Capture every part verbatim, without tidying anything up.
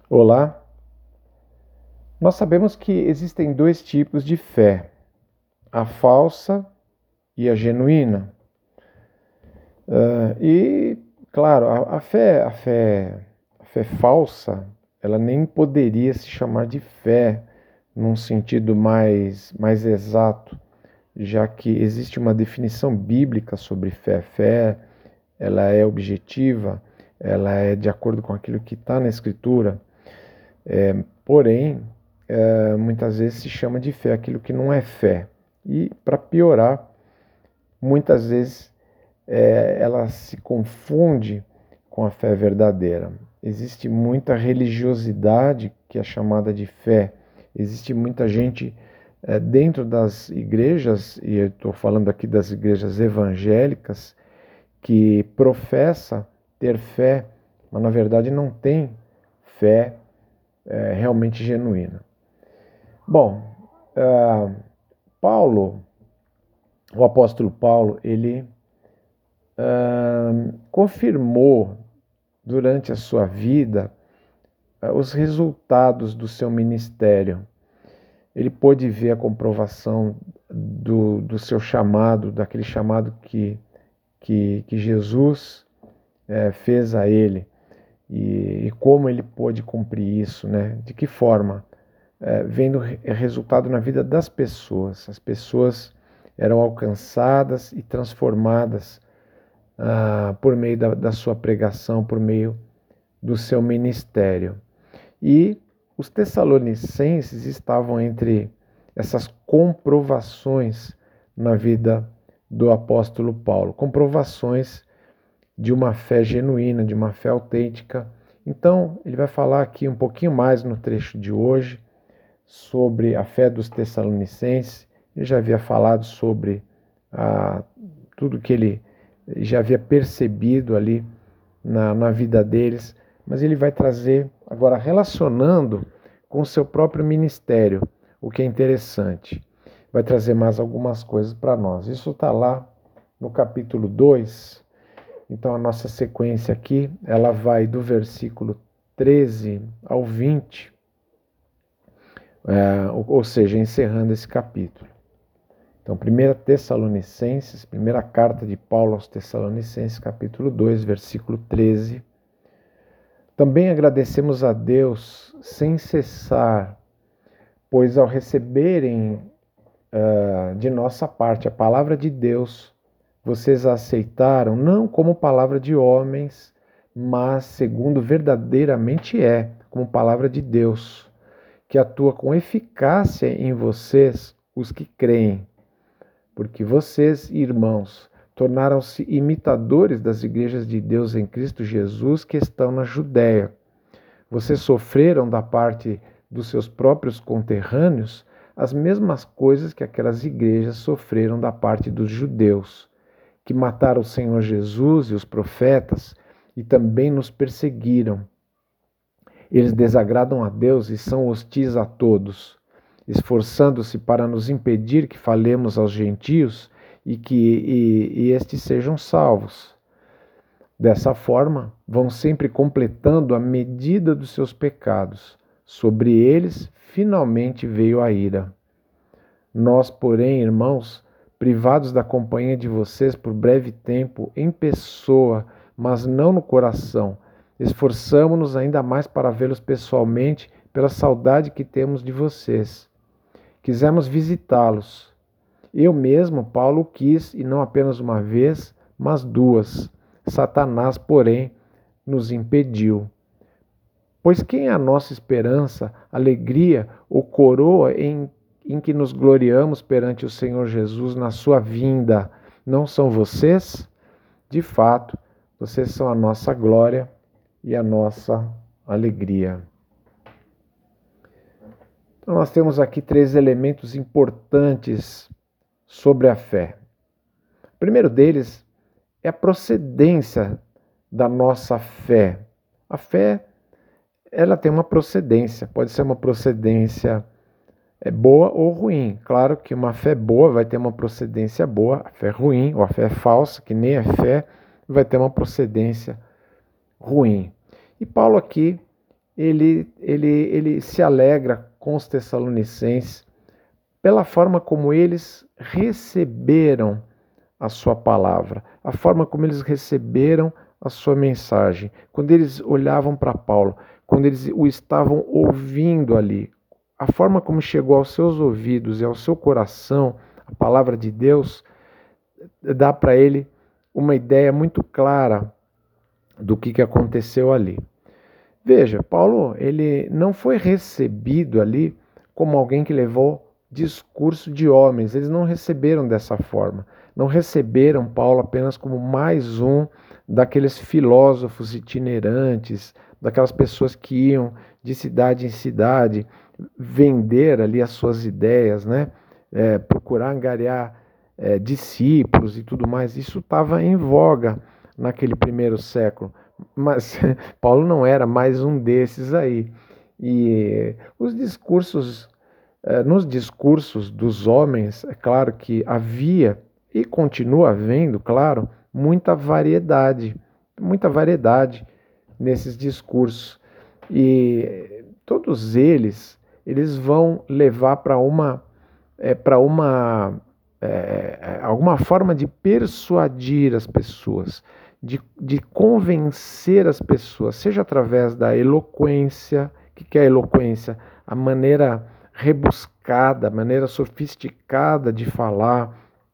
Olá, nós sabemos que existem dois tipos de fé, a falsa e a genuína. Uh, e, claro, a, a, fé, a, fé, a fé falsa, ela nem poderia se chamar de fé num sentido mais, mais exato, já que existe uma definição bíblica sobre fé. Fé, ela é objetiva, ela é de acordo com aquilo que está na Escritura. É, porém, é, muitas vezes se chama de fé aquilo que não é fé. E, para piorar, muitas vezes é, ela se confunde com a fé verdadeira. Existe muita religiosidade que é chamada de fé. Existe muita gente é, dentro das igrejas, e eu estou falando aqui das igrejas evangélicas, que professa ter fé, mas na verdade não tem fé É, realmente genuína. Bom, uh, Paulo, o apóstolo Paulo, ele uh, confirmou durante a sua vida uh, os resultados do seu ministério. Ele pôde ver a comprovação do, do seu chamado, daquele chamado que, que, que Jesus uh, fez a ele. E, e como ele pôde cumprir isso, né? De que forma? É, vendo resultado na vida das pessoas. As pessoas eram alcançadas e transformadas ah, por meio da, da sua pregação, por meio do seu ministério. E os tessalonicenses estavam entre essas comprovações na vida do apóstolo Paulo, comprovações de uma fé genuína, de uma fé autêntica. Então, ele vai falar aqui um pouquinho mais no trecho de hoje sobre a fé dos tessalonicenses. Ele já havia falado sobre ah, tudo que ele já havia percebido ali na, na vida deles, mas ele vai trazer agora relacionando com o seu próprio ministério, o que é interessante. Vai trazer mais algumas coisas para nós. Isso está lá no capítulo dois. Então a nossa sequência aqui, ela vai do versículo treze ao vinte, é, ou, ou seja, encerrando esse capítulo. Então, primeira Tessalonicenses, primeira carta de Paulo aos Tessalonicenses, capítulo dois, versículo treze. Também agradecemos a Deus sem cessar, pois ao receberem uh, de nossa parte a palavra de Deus, vocês a aceitaram não como palavra de homens, mas segundo verdadeiramente é, como palavra de Deus, que atua com eficácia em vocês, os que creem. Porque vocês, irmãos, tornaram-se imitadores das igrejas de Deus em Cristo Jesus que estão na Judéia. Vocês sofreram da parte dos seus próprios conterrâneos as mesmas coisas que aquelas igrejas sofreram da parte dos judeus, que mataram o Senhor Jesus e os profetas e também nos perseguiram. Eles desagradam a Deus e são hostis a todos, esforçando-se para nos impedir que falemos aos gentios e que e, e estes sejam salvos. Dessa forma, vão sempre completando a medida dos seus pecados. Sobre eles, finalmente veio a ira. Nós, porém, irmãos, privados da companhia de vocês por breve tempo, em pessoa, mas não no coração, esforçamo-nos ainda mais para vê-los pessoalmente pela saudade que temos de vocês. Quisemos visitá-los. Eu mesmo, Paulo, quis, e não apenas uma vez, mas duas. Satanás, porém, nos impediu. Pois quem é a nossa esperança, alegria ou coroa em em que nos gloriamos perante o Senhor Jesus na sua vinda, não são vocês? De fato, vocês são a nossa glória e a nossa alegria. Então nós temos aqui três elementos importantes sobre a fé. O primeiro deles é a procedência da nossa fé. A fé, ela tem uma procedência, pode ser uma procedência é boa ou ruim. Claro que uma fé boa vai ter uma procedência boa, a fé ruim, ou a fé falsa, que nem é fé, vai ter uma procedência ruim. E Paulo aqui, ele, ele, ele se alegra com os Tessalonicenses pela forma como eles receberam a sua palavra, a forma como eles receberam a sua mensagem, quando eles olhavam para Paulo, quando eles o estavam ouvindo ali, a forma como chegou aos seus ouvidos e ao seu coração, a palavra de Deus, dá para ele uma ideia muito clara do que, que aconteceu ali. Veja, Paulo, ele não foi recebido ali como alguém que levou discurso de homens, eles não receberam dessa forma, não receberam Paulo apenas como mais um daqueles filósofos itinerantes, daquelas pessoas que iam de cidade em cidade vender ali as suas ideias, né? É, procurar angariar é, discípulos e tudo mais. Isso estava em voga naquele primeiro século, mas Paulo não era mais um desses aí. E os discursos, eh, nos discursos dos homens, é claro que havia e continua havendo, claro, muita variedade, muita variedade nesses discursos. E todos eles, eles vão levar para uma, é, para uma, é, alguma forma de persuadir as pessoas, de, de convencer as pessoas, seja através da eloquência. O que é a eloquência? A maneira rebuscada, a maneira sofisticada de falar,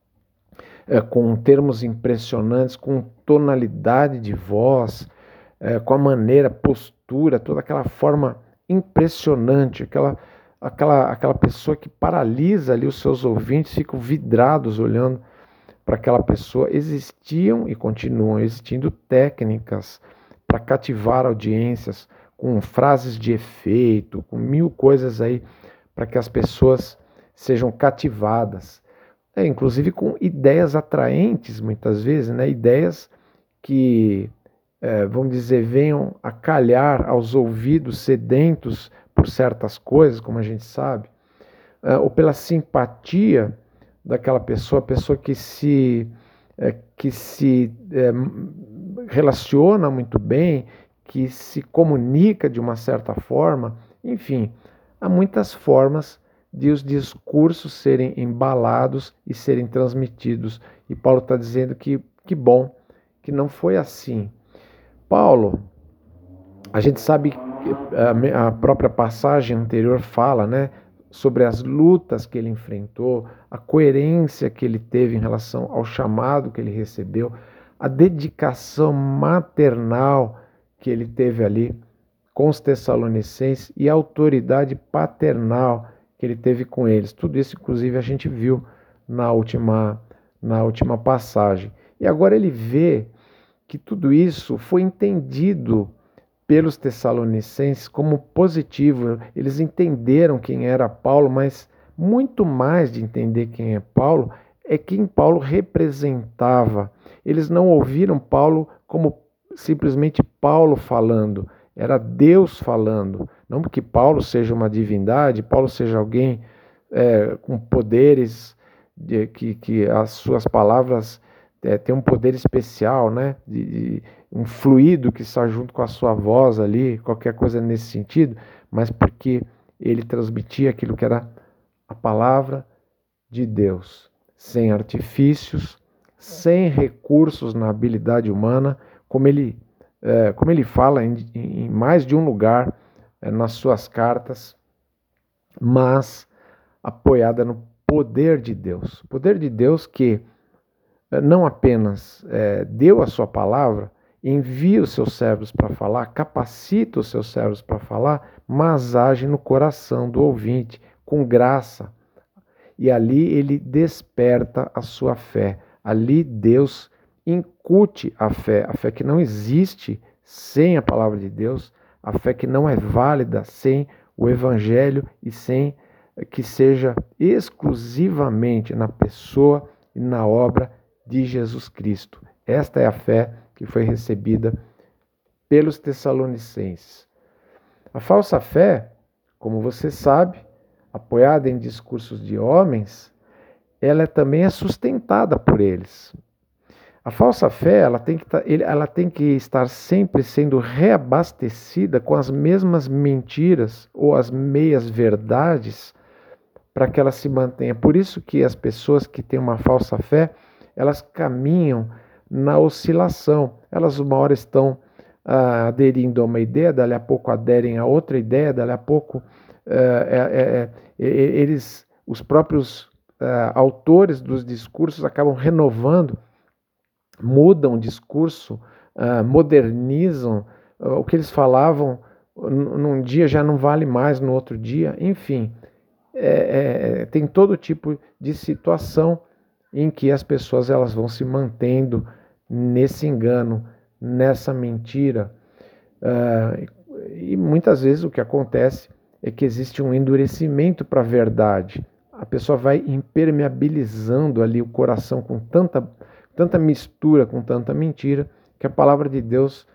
é, com termos impressionantes, com tonalidade de voz, é, com a maneira, postura, toda aquela forma impressionante, aquela, aquela, aquela pessoa que paralisa ali os seus ouvintes, ficam vidrados olhando para aquela pessoa. Existiam e continuam existindo técnicas para cativar audiências, com frases de efeito, com mil coisas aí para que as pessoas sejam cativadas. É, inclusive com ideias atraentes, muitas vezes, né? Ideias que, é, vamos dizer, venham a calhar aos ouvidos sedentos por certas coisas, como a gente sabe, é, ou pela simpatia daquela pessoa, a pessoa que se, é, que se é, relaciona muito bem, que se comunica de uma certa forma. Enfim, há muitas formas de os discursos serem embalados e serem transmitidos. E Paulo está dizendo que, que bom, que não foi assim. Paulo, a gente sabe que a própria passagem anterior fala, né, sobre as lutas que ele enfrentou, a coerência que ele teve em relação ao chamado que ele recebeu, a dedicação maternal que ele teve ali com os Tessalonicenses e a autoridade paternal que ele teve com eles. Tudo isso, inclusive, a gente viu na última, na última passagem. E agora ele vê que tudo isso foi entendido pelos Tessalonicenses como positivo. Eles entenderam quem era Paulo, mas muito mais de entender quem é Paulo, é quem Paulo representava. Eles não ouviram Paulo como simplesmente Paulo falando, era Deus falando. Não porque Paulo seja uma divindade, Paulo seja alguém é, com poderes, de, que, que as suas palavras é, têm um poder especial, né? De, de, um fluido que está junto com a sua voz ali, qualquer coisa nesse sentido, mas porque ele transmitia aquilo que era a palavra de Deus, sem artifícios, sem recursos na habilidade humana, como ele, é, como ele fala em, em mais de um lugar é, nas suas cartas, mas apoiada no poder de Deus. O poder de Deus que é, não apenas é, deu a sua palavra, envia os seus servos para falar, capacita os seus servos para falar, mas age no coração do ouvinte, com graça. E ali ele desperta a sua fé. Ali Deus incute a fé, a fé que não existe sem a palavra de Deus, a fé que não é válida sem o Evangelho e sem que seja exclusivamente na pessoa e na obra de Jesus Cristo. Esta é a fé que foi recebida pelos Tessalonicenses. A falsa fé, como você sabe, apoiada em discursos de homens, ela também é sustentada por eles. A falsa fé, ela tem que, ela tem que estar sempre sendo reabastecida com as mesmas mentiras ou as meias verdades para que ela se mantenha. Por isso que as pessoas que têm uma falsa fé, elas caminham na oscilação. Elas uma hora estão ah, aderindo a uma ideia, dali a pouco aderem a outra ideia, dali a pouco eh, eh, eh, eles, os próprios eh, autores dos discursos acabam renovando, mudam o discurso, uh, modernizam, uh, o que eles falavam num dia já não vale mais no outro dia, enfim, é, é, tem todo tipo de situação em que as pessoas elas vão se mantendo nesse engano, nessa mentira, uh, e muitas vezes o que acontece é que existe um endurecimento para a verdade, a pessoa vai impermeabilizando ali o coração com tanta tanta mistura com tanta mentira, que a palavra de Deus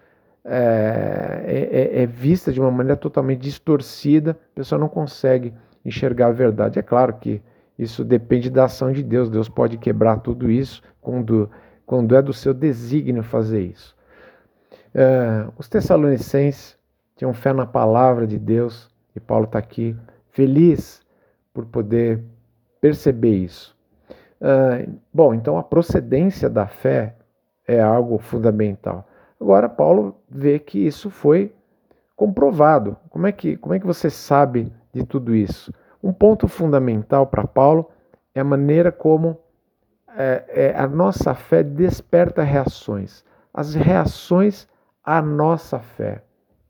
é, é, é vista de uma maneira totalmente distorcida, a pessoa não consegue enxergar a verdade. É claro que isso depende da ação de Deus, Deus pode quebrar tudo isso quando, quando é do seu desígnio fazer isso. É, os Tessalonicenses tinham fé na palavra de Deus, e Paulo está aqui feliz por poder perceber isso. Uh, bom, então a procedência da fé é algo fundamental. Agora Paulo vê que isso foi comprovado. Como é que, como é que você sabe de tudo isso? Um ponto fundamental para Paulo é a maneira como é, é, a nossa fé desperta reações. As reações à nossa fé.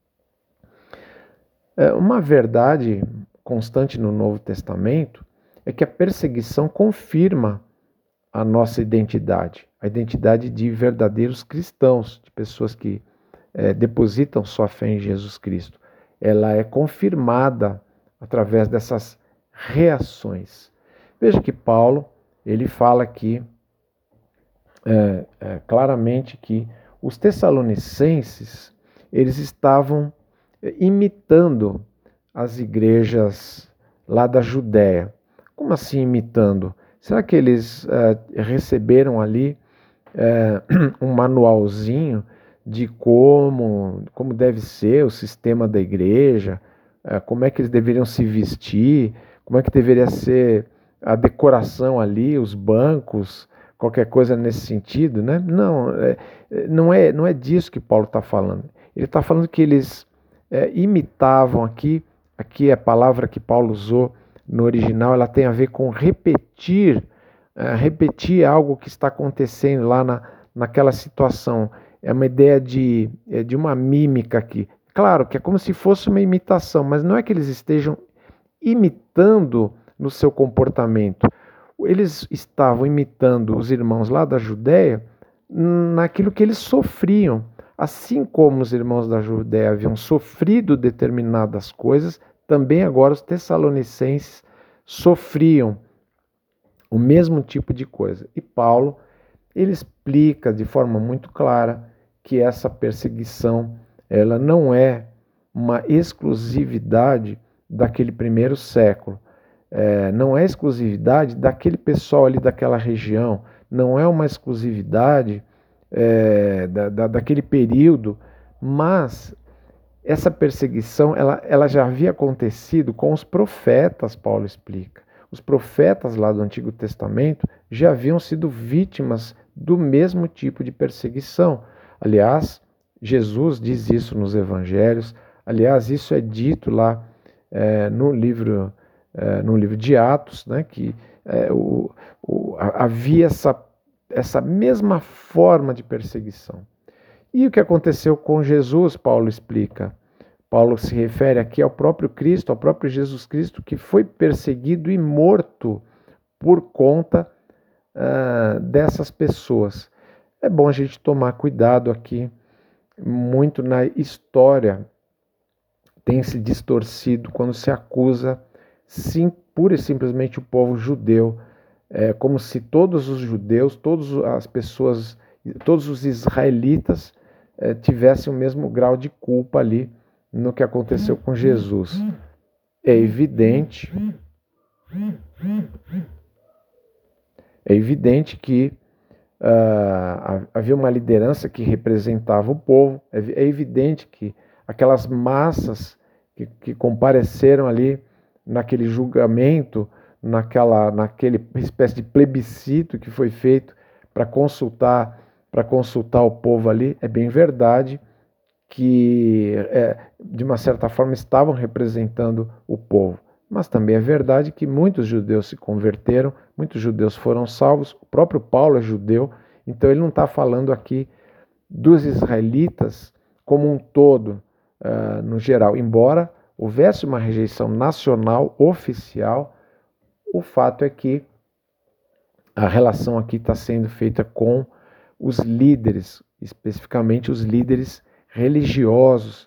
É, uma verdade constante no Novo Testamento é que a perseguição confirma a nossa identidade, a identidade de verdadeiros cristãos, de pessoas que é, depositam sua fé em Jesus Cristo. Ela é confirmada através dessas reações. Veja que Paulo, ele fala aqui é, é, claramente que os tessalonicenses, eles estavam imitando as igrejas lá da Judéia. Como assim imitando? Será que eles uh, receberam ali uh, um manualzinho de como, como deve ser o sistema da igreja, uh, como é que eles deveriam se vestir, como é que deveria ser a decoração ali, os bancos, qualquer coisa nesse sentido, né? Não, é, não, é, não é disso que Paulo está falando. Ele está falando que eles é, imitavam aqui, aqui é a palavra que Paulo usou no original, ela tem a ver com repetir, uh, repetir algo que está acontecendo lá na, naquela situação. É uma ideia de, é de uma mímica aqui. Claro que é como se fosse uma imitação, mas não é que eles estejam imitando no seu comportamento. Eles estavam imitando os irmãos lá da Judéia naquilo que eles sofriam. Assim como os irmãos da Judéia haviam sofrido determinadas coisas, também agora os tessalonicenses sofriam o mesmo tipo de coisa. E Paulo, ele explica de forma muito clara que essa perseguição, ela não é uma exclusividade daquele primeiro século, é, não é exclusividade daquele pessoal ali daquela região, não é uma exclusividade é, da, da, daquele período, mas essa perseguição ela, ela já havia acontecido com os profetas, Paulo explica. Os profetas lá do Antigo Testamento já haviam sido vítimas do mesmo tipo de perseguição. Aliás, Jesus diz isso nos evangelhos. Aliás, isso é dito lá é, no, livro, é, no livro de Atos, né, que é, o, o, havia essa, essa mesma forma de perseguição. E o que aconteceu com Jesus, Paulo explica. Paulo se refere aqui ao próprio Cristo, ao próprio Jesus Cristo, que foi perseguido e morto por conta uh, dessas pessoas. É bom a gente tomar cuidado aqui, muito na história tem se distorcido quando se acusa sim, pura e simplesmente o povo judeu, é, como se todos os judeus, todas as pessoas, todos os israelitas é, tivessem o mesmo grau de culpa ali no que aconteceu com Jesus. É evidente, é evidente que uh, havia uma liderança que representava o povo. É, é evidente que aquelas massas que, que compareceram ali naquele julgamento, naquela, naquele espécie de plebiscito que foi feito para consultar, para consultar o povo ali, é bem verdade que, é, de uma certa forma, estavam representando o povo. Mas também é verdade que muitos judeus se converteram, muitos judeus foram salvos, o próprio Paulo é judeu, então ele não está falando aqui dos israelitas como um todo, uh, no geral. Embora houvesse uma rejeição nacional, oficial, o fato é que a relação aqui está sendo feita com os líderes, especificamente os líderes religiosos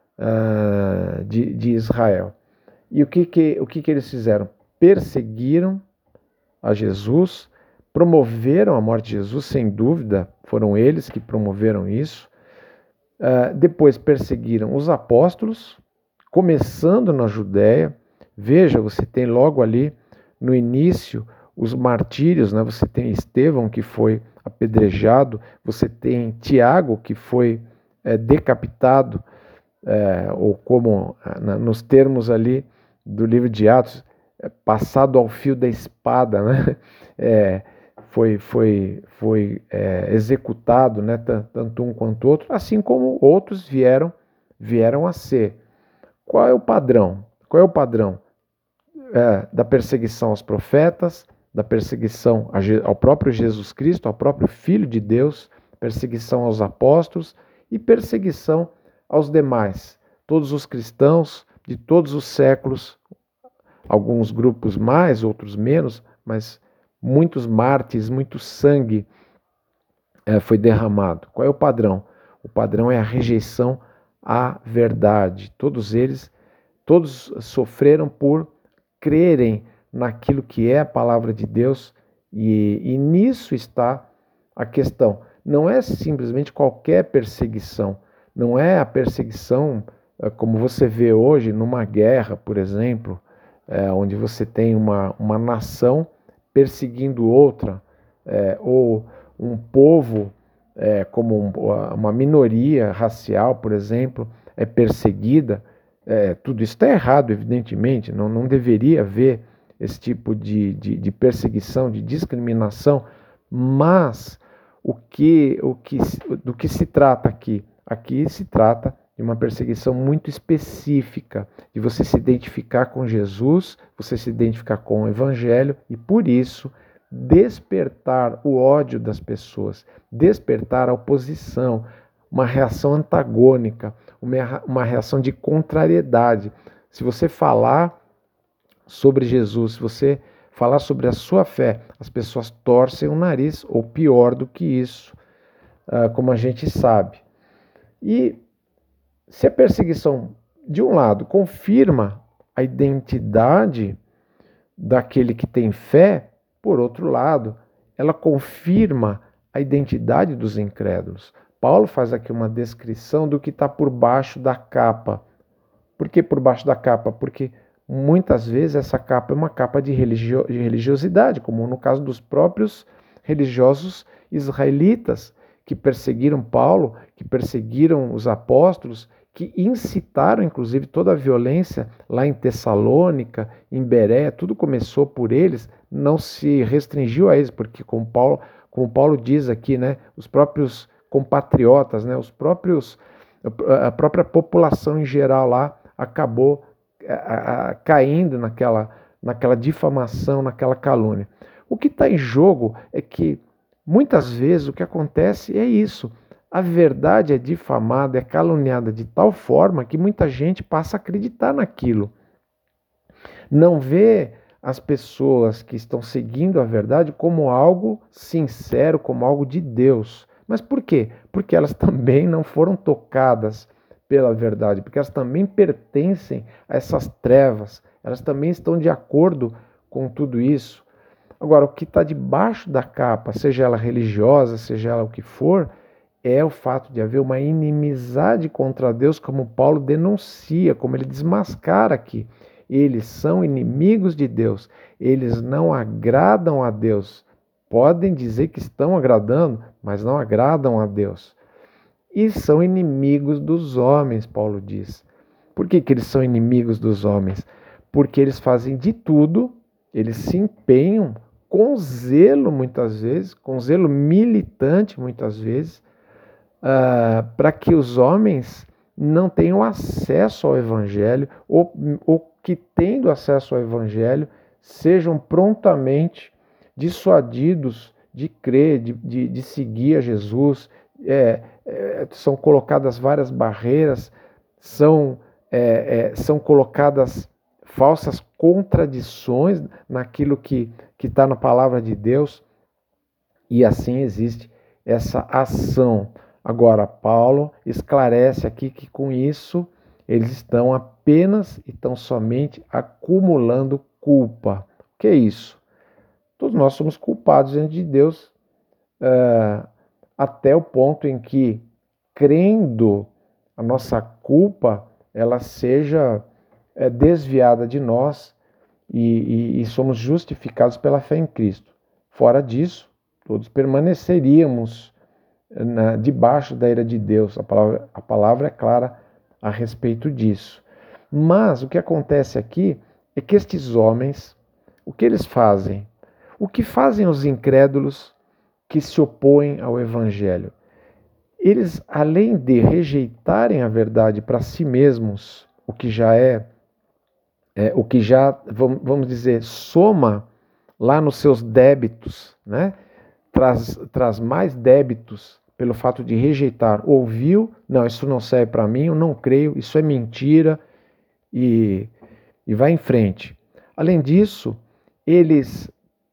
uh, de, de Israel. E o que que, o que que eles fizeram? Perseguiram a Jesus, promoveram a morte de Jesus, sem dúvida, foram eles que promoveram isso. Uh, depois perseguiram os apóstolos, começando na Judéia. Veja, você tem logo ali no início os martírios, né? Você tem Estevão que foi apedrejado, você tem Tiago que foi é, decapitado, é, ou como na, nos termos ali do livro de Atos, é, passado ao fio da espada, né? É, foi, foi, foi é, executado, né? Tanto um quanto outro, assim como outros vieram, vieram a ser. Qual é o padrão? Qual é o padrão é, da perseguição aos profetas, da perseguição ao próprio Jesus Cristo, ao próprio Filho de Deus, perseguição aos apóstolos e perseguição aos demais, todos os cristãos de todos os séculos, alguns grupos mais, outros menos, mas muitos mártires, muito sangue é, foi derramado. Qual é o padrão? O padrão é a rejeição à verdade. Todos eles, todos sofreram por crerem naquilo que é a palavra de Deus, e, e nisso está a questão. Não é simplesmente qualquer perseguição, não é a perseguição como você vê hoje numa guerra, por exemplo, é, onde você tem uma, uma nação perseguindo outra, é, ou um povo, é, como um, uma minoria racial, por exemplo, é perseguida. É, tudo isso está errado, evidentemente, não, não deveria haver esse tipo de, de, de perseguição, de discriminação, mas o que, o que, do que se trata aqui? Aqui se trata de uma perseguição muito específica, de você se identificar com Jesus, você se identificar com o Evangelho e, por isso, despertar o ódio das pessoas, despertar a oposição, uma reação antagônica, uma, uma reação de contrariedade. Se você falar sobre Jesus, se você falar sobre a sua fé, as pessoas torcem o nariz, ou pior do que isso, como a gente sabe. E se a perseguição, de um lado, confirma a identidade daquele que tem fé, por outro lado, ela confirma a identidade dos incrédulos. Paulo faz aqui uma descrição do que está por baixo da capa. Por que por baixo da capa? Porque muitas vezes essa capa é uma capa de, religio- de religiosidade, como no caso dos próprios religiosos israelitas, que perseguiram Paulo, que perseguiram os apóstolos, que incitaram inclusive toda a violência lá em Tessalônica, em Bereia, tudo começou por eles, não se restringiu a eles, porque como Paulo, como Paulo diz aqui, né, os próprios compatriotas, né, os próprios, a própria população em geral lá acabou a, a, caindo naquela, naquela difamação, naquela calúnia. O que está em jogo é que muitas vezes o que acontece é isso. A verdade é difamada, é caluniada de tal forma que muita gente passa a acreditar naquilo. Não vê as pessoas que estão seguindo a verdade como algo sincero, como algo de Deus. Mas por quê? Porque elas também não foram tocadas pela verdade, porque elas também pertencem a essas trevas, elas também estão de acordo com tudo isso. Agora, o que está debaixo da capa, seja ela religiosa, seja ela o que for, é o fato de haver uma inimizade contra Deus, como Paulo denuncia, como ele desmascara aqui. Eles são inimigos de Deus, eles não agradam a Deus. podem dizer que estão agradando, mas não agradam a Deus. E são inimigos dos homens, Paulo diz. Por que que eles são inimigos dos homens? Porque eles fazem de tudo, eles se empenham com zelo muitas vezes, com zelo militante muitas vezes, uh, para que os homens não tenham acesso ao Evangelho, ou, ou que tendo acesso ao Evangelho, sejam prontamente dissuadidos de crer, de, de, de seguir a Jesus. É, é, são colocadas várias barreiras, são, é, é, são colocadas falsas contradições naquilo que está na palavra de Deus, e assim existe essa ação. Agora, Paulo esclarece aqui que com isso eles estão apenas e tão somente acumulando culpa. O que é isso? Todos nós somos culpados diante de Deus, é, até o ponto em que, crendo, a nossa culpa ela seja é, desviada de nós e, e, e somos justificados pela fé em Cristo. Fora disso, todos permaneceríamos na, debaixo da ira de Deus. A palavra, a palavra é clara a respeito disso. Mas o que acontece aqui é que estes homens, o que eles fazem? O que fazem os incrédulos que se opõem ao Evangelho? Eles, além de rejeitarem a verdade para si mesmos, o que já é, é o que já, vamos, vamos dizer, soma lá nos seus débitos, né? Traz, traz mais débitos pelo fato de rejeitar. Ouviu, não, isso não serve para mim, eu não creio, isso é mentira, e, e vai em frente. Além disso, eles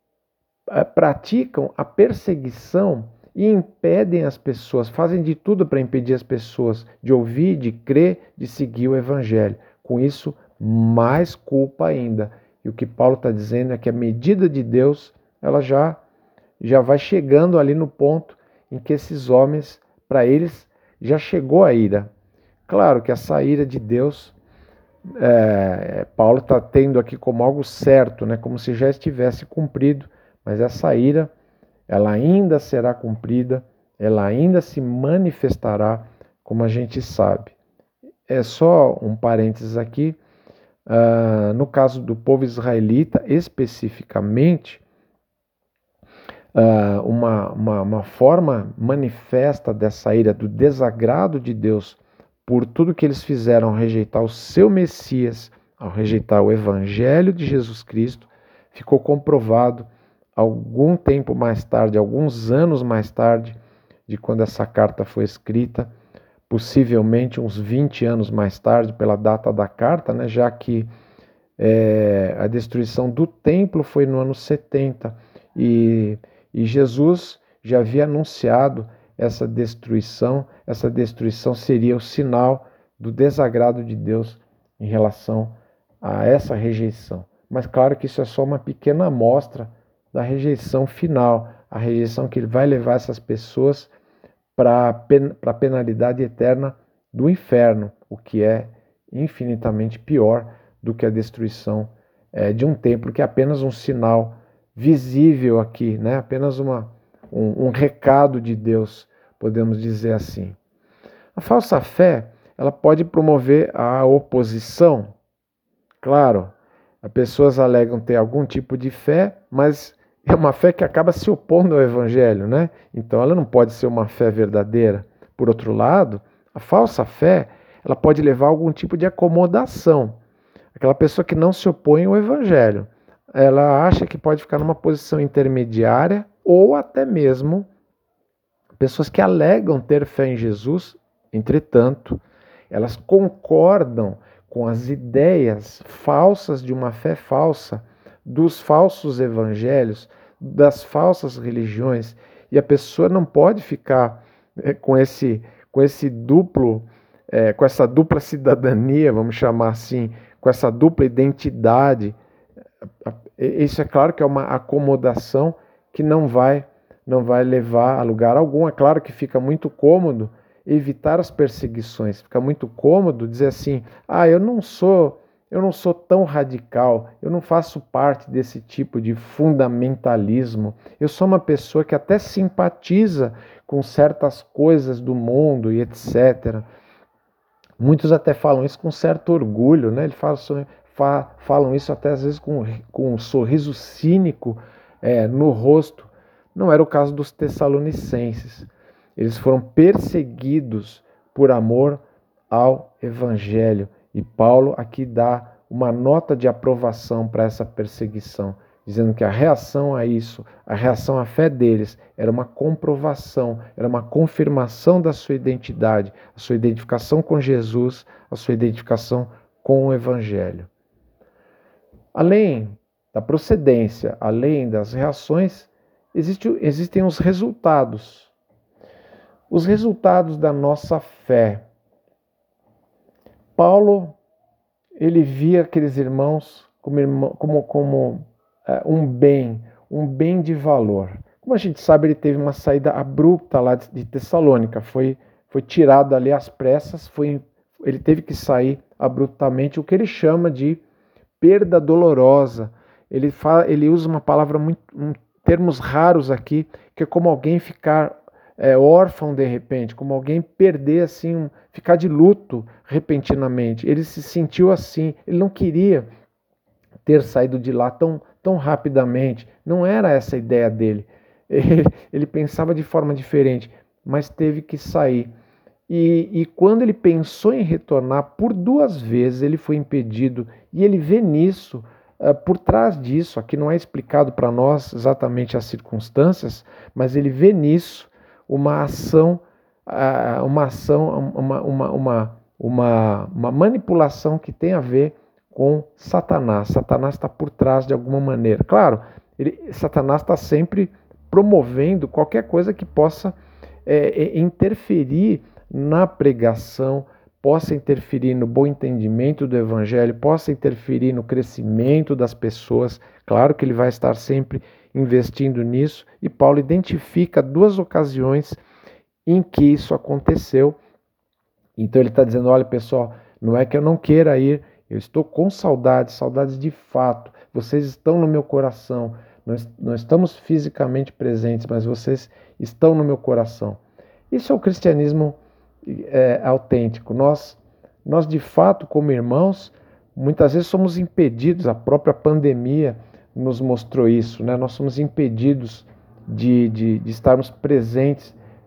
praticam a perseguição e impedem as pessoas, fazem de tudo para impedir as pessoas de ouvir, de crer, de seguir o Evangelho. Com isso, mais culpa ainda. E o que Paulo está dizendo é que a medida de Deus, ela já, já vai chegando ali no ponto em que esses homens, para eles, já chegou a ira. Claro que essa ira de Deus, é, Paulo está tendo aqui como algo certo, né, como se já estivesse cumprido, mas essa ira, ela ainda será cumprida, ela ainda se manifestará, como a gente sabe. É só um parênteses aqui, uh, no caso do povo israelita, especificamente, uh, uma, uma, uma forma manifesta dessa ira, do desagrado de Deus, por tudo que eles fizeram ao rejeitar o seu Messias, ao rejeitar o Evangelho de Jesus Cristo, ficou comprovado algum tempo mais tarde, alguns anos mais tarde, de quando essa carta foi escrita, possivelmente uns vinte anos mais tarde, pela data da carta, né, já que é, a destruição do templo foi no ano setenta, e, e Jesus já havia anunciado essa destruição, essa destruição seria o sinal do desagrado de Deus em relação a essa rejeição. Mas claro que isso é só uma pequena amostra da rejeição final, a rejeição que ele vai levar essas pessoas para a penalidade eterna do inferno, o que é infinitamente pior do que a destruição é, de um templo, que é apenas um sinal visível aqui, né? Apenas uma, um, um recado de Deus, podemos dizer assim. A falsa fé, ela pode promover a oposição. Claro, as pessoas alegam ter algum tipo de fé, mas é uma fé que acaba se opondo ao Evangelho, né? Então ela não pode ser uma fé verdadeira. Por outro lado, a falsa fé, ela pode levar a algum tipo de acomodação. Aquela pessoa que não se opõe ao Evangelho, ela acha que pode ficar numa posição intermediária, ou até mesmo pessoas que alegam ter fé em Jesus, entretanto, elas concordam com as ideias falsas de uma fé falsa, dos falsos evangelhos, das falsas religiões, e a pessoa não pode ficar é, com esse, com esse duplo, é, com essa dupla cidadania, vamos chamar assim, com essa dupla identidade. Isso é claro que é uma acomodação que não vai, não vai levar a lugar algum. É claro que fica muito cômodo evitar as perseguições, fica muito cômodo dizer assim, ah, eu não sou eu não sou tão radical, eu não faço parte desse tipo de fundamentalismo. Eu sou uma pessoa que até simpatiza com certas coisas do mundo e etcétera. Muitos até falam isso com certo orgulho, né? Eles falam, falam isso até às vezes com, com um sorriso cínico é, no rosto. Não era o caso dos Tessalonicenses. Eles foram perseguidos por amor ao Evangelho. E Paulo aqui dá uma nota de aprovação para essa perseguição, dizendo que a reação a isso, a reação à fé deles, era uma comprovação, era uma confirmação da sua identidade, a sua identificação com Jesus, a sua identificação com o Evangelho. Além da procedência, além das reações, existe, existem os resultados. Os resultados da nossa fé. Paulo, ele via aqueles irmãos como, irmão, como, como é, um bem, um bem de valor. Como a gente sabe, ele teve uma saída abrupta lá de, de Tessalônica, foi, foi tirado ali às pressas, foi, ele teve que sair abruptamente, o que ele chama de perda dolorosa. Ele, fala, ele usa uma palavra, muito, um, termos raros aqui, que é como alguém ficar É, órfão de repente, como alguém perder assim, um, ficar de luto repentinamente. Ele se sentiu assim, ele não queria ter saído de lá tão, tão rapidamente, não era essa a ideia dele. Ele, ele pensava de forma diferente, mas teve que sair. E, e quando ele pensou em retornar, por duas vezes ele foi impedido, e ele vê nisso, uh, por trás disso, aqui não é explicado para nós exatamente as circunstâncias, mas ele vê nisso uma ação, uma ação, uma, uma, uma, uma, uma manipulação que tem a ver com Satanás. Satanás está por trás de alguma maneira. Claro, ele, Satanás está sempre promovendo qualquer coisa que possa é, interferir na pregação, possa interferir no bom entendimento do Evangelho, possa interferir no crescimento das pessoas. Claro que ele vai estar sempre investindo nisso, e Paulo identifica duas ocasiões em que isso aconteceu. Então ele está dizendo, olha pessoal, não é que eu não queira ir, eu estou com saudades, saudades de fato, vocês estão no meu coração, nós não estamos fisicamente presentes, mas vocês estão no meu coração. Isso é o cristianismo é, autêntico. Nós, nós de fato, como irmãos, muitas vezes somos impedidos, a própria pandemia nos mostrou isso, né? Nós somos impedidos de, de, de estarmos presentes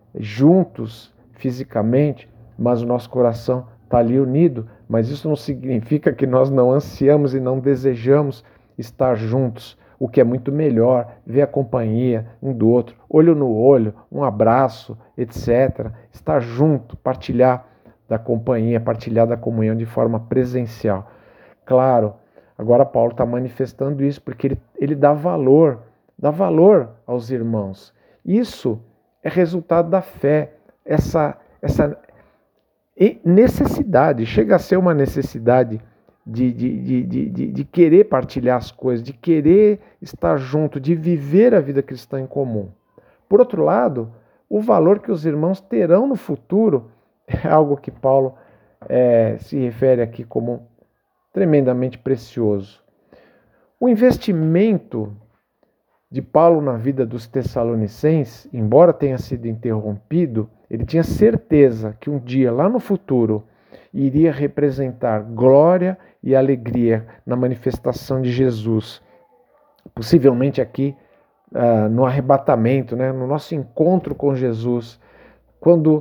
juntos fisicamente, mas o nosso coração está ali unido. Mas isso não significa que nós não ansiamos e não desejamos estar juntos, o que é muito melhor, ver a companhia um do outro, olho no olho, um abraço, etcétera. Estar junto, partilhar da companhia, partilhar da comunhão de forma presencial. Claro, agora Paulo está manifestando isso porque ele, ele dá valor, dá valor aos irmãos. Isso é resultado da fé, essa, essa necessidade, chega a ser uma necessidade de, de, de, de, de querer partilhar as coisas, de querer estar junto, de viver a vida cristã em comum. Por outro lado, o valor que os irmãos terão no futuro é algo que Paulo é, se refere aqui como tremendamente precioso. O investimento de Paulo na vida dos Tessalonicenses, embora tenha sido interrompido, ele tinha certeza que um dia, lá no futuro, iria representar glória e alegria na manifestação de Jesus. Possivelmente aqui uh, no arrebatamento, né, no nosso encontro com Jesus, quando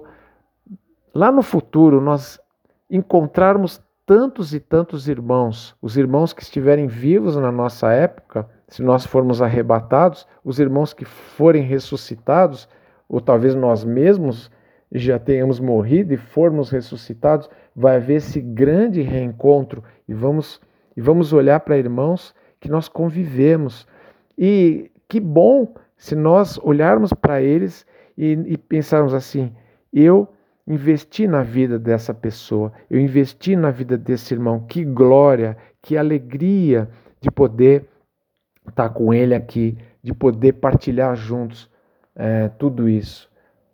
lá no futuro nós encontrarmos tantos e tantos irmãos, os irmãos que estiverem vivos na nossa época, se nós formos arrebatados, os irmãos que forem ressuscitados, ou talvez nós mesmos já tenhamos morrido e formos ressuscitados, vai haver esse grande reencontro e vamos, e vamos olhar para irmãos que nós convivemos. E que bom se nós olharmos para eles e, e pensarmos assim, eu investi na vida dessa pessoa, eu investi na vida desse irmão, que glória, que alegria de poder estar com ele aqui, de poder partilhar juntos é, tudo isso.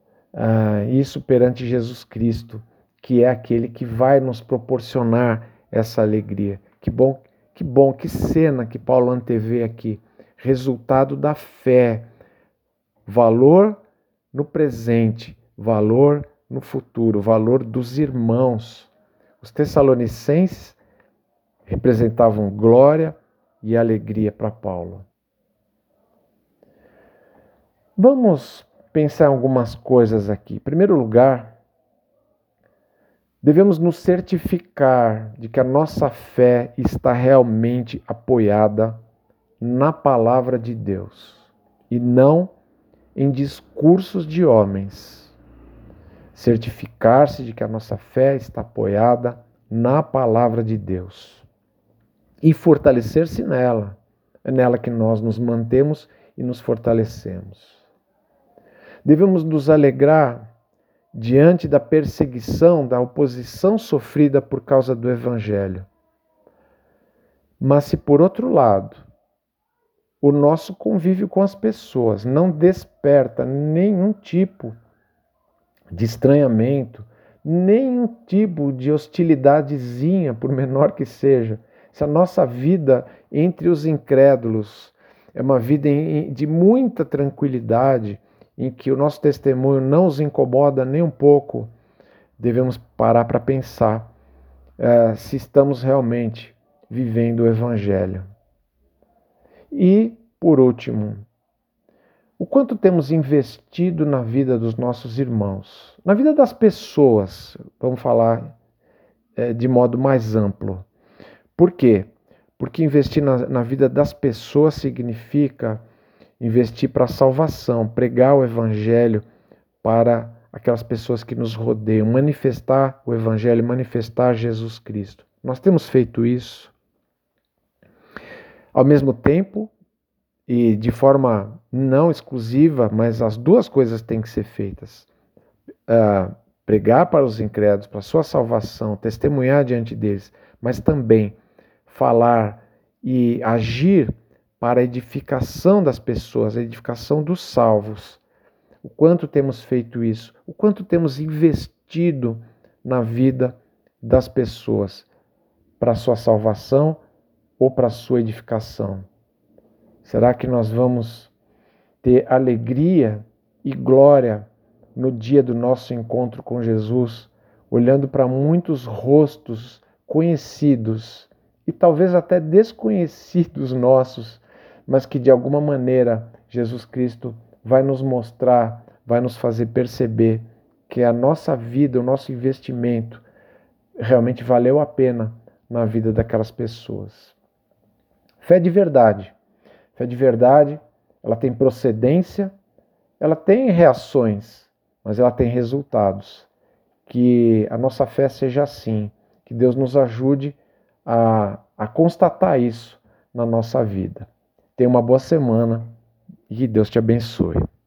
Ah, isso perante Jesus Cristo, que é aquele que vai nos proporcionar essa alegria. Que bom, que bom, que cena que Paulo antevê aqui. Resultado da fé. Valor no presente, valor no futuro, valor dos irmãos. Os tessalonicenses representavam glória e alegria para Paulo. Vamos pensar em algumas coisas aqui. Em primeiro lugar, devemos nos certificar de que a nossa fé está realmente apoiada na palavra de Deus e não em discursos de homens. Certificar-se de que a nossa fé está apoiada na palavra de Deus e fortalecer-se nela. É nela que nós nos mantemos e nos fortalecemos. Devemos nos alegrar diante da perseguição, da oposição sofrida por causa do Evangelho. Mas se por outro lado, o nosso convívio com as pessoas não desperta nenhum tipo de estranhamento, nenhum tipo de hostilidadezinha, por menor que seja, se a nossa vida entre os incrédulos é uma vida de muita tranquilidade, em que o nosso testemunho não os incomoda nem um pouco, devemos parar para pensar uh, se estamos realmente vivendo o Evangelho. E, por último, o quanto temos investido na vida dos nossos irmãos, na vida das pessoas, vamos falar é, de modo mais amplo. Por quê? Porque investir na, na vida das pessoas significa investir para a salvação, pregar o Evangelho para aquelas pessoas que nos rodeiam, manifestar o Evangelho, manifestar Jesus Cristo. Nós temos feito isso. Ao mesmo tempo, e de forma não exclusiva, mas as duas coisas têm que ser feitas. Uh, pregar para os incrédulos, para a sua salvação, testemunhar diante deles, mas também falar e agir para a edificação das pessoas, a edificação dos salvos. O quanto temos feito isso, o quanto temos investido na vida das pessoas, para a sua salvação ou para a sua edificação. Será que nós vamos ter alegria e glória no dia do nosso encontro com Jesus, olhando para muitos rostos conhecidos e talvez até desconhecidos nossos, mas que de alguma maneira Jesus Cristo vai nos mostrar, vai nos fazer perceber que a nossa vida, o nosso investimento realmente valeu a pena na vida daquelas pessoas. Fé de verdade. Fé de verdade, ela tem procedência, ela tem reações, mas ela tem resultados. Que a nossa fé seja assim, que Deus nos ajude a, a constatar isso na nossa vida. Tenha uma boa semana e que Deus te abençoe.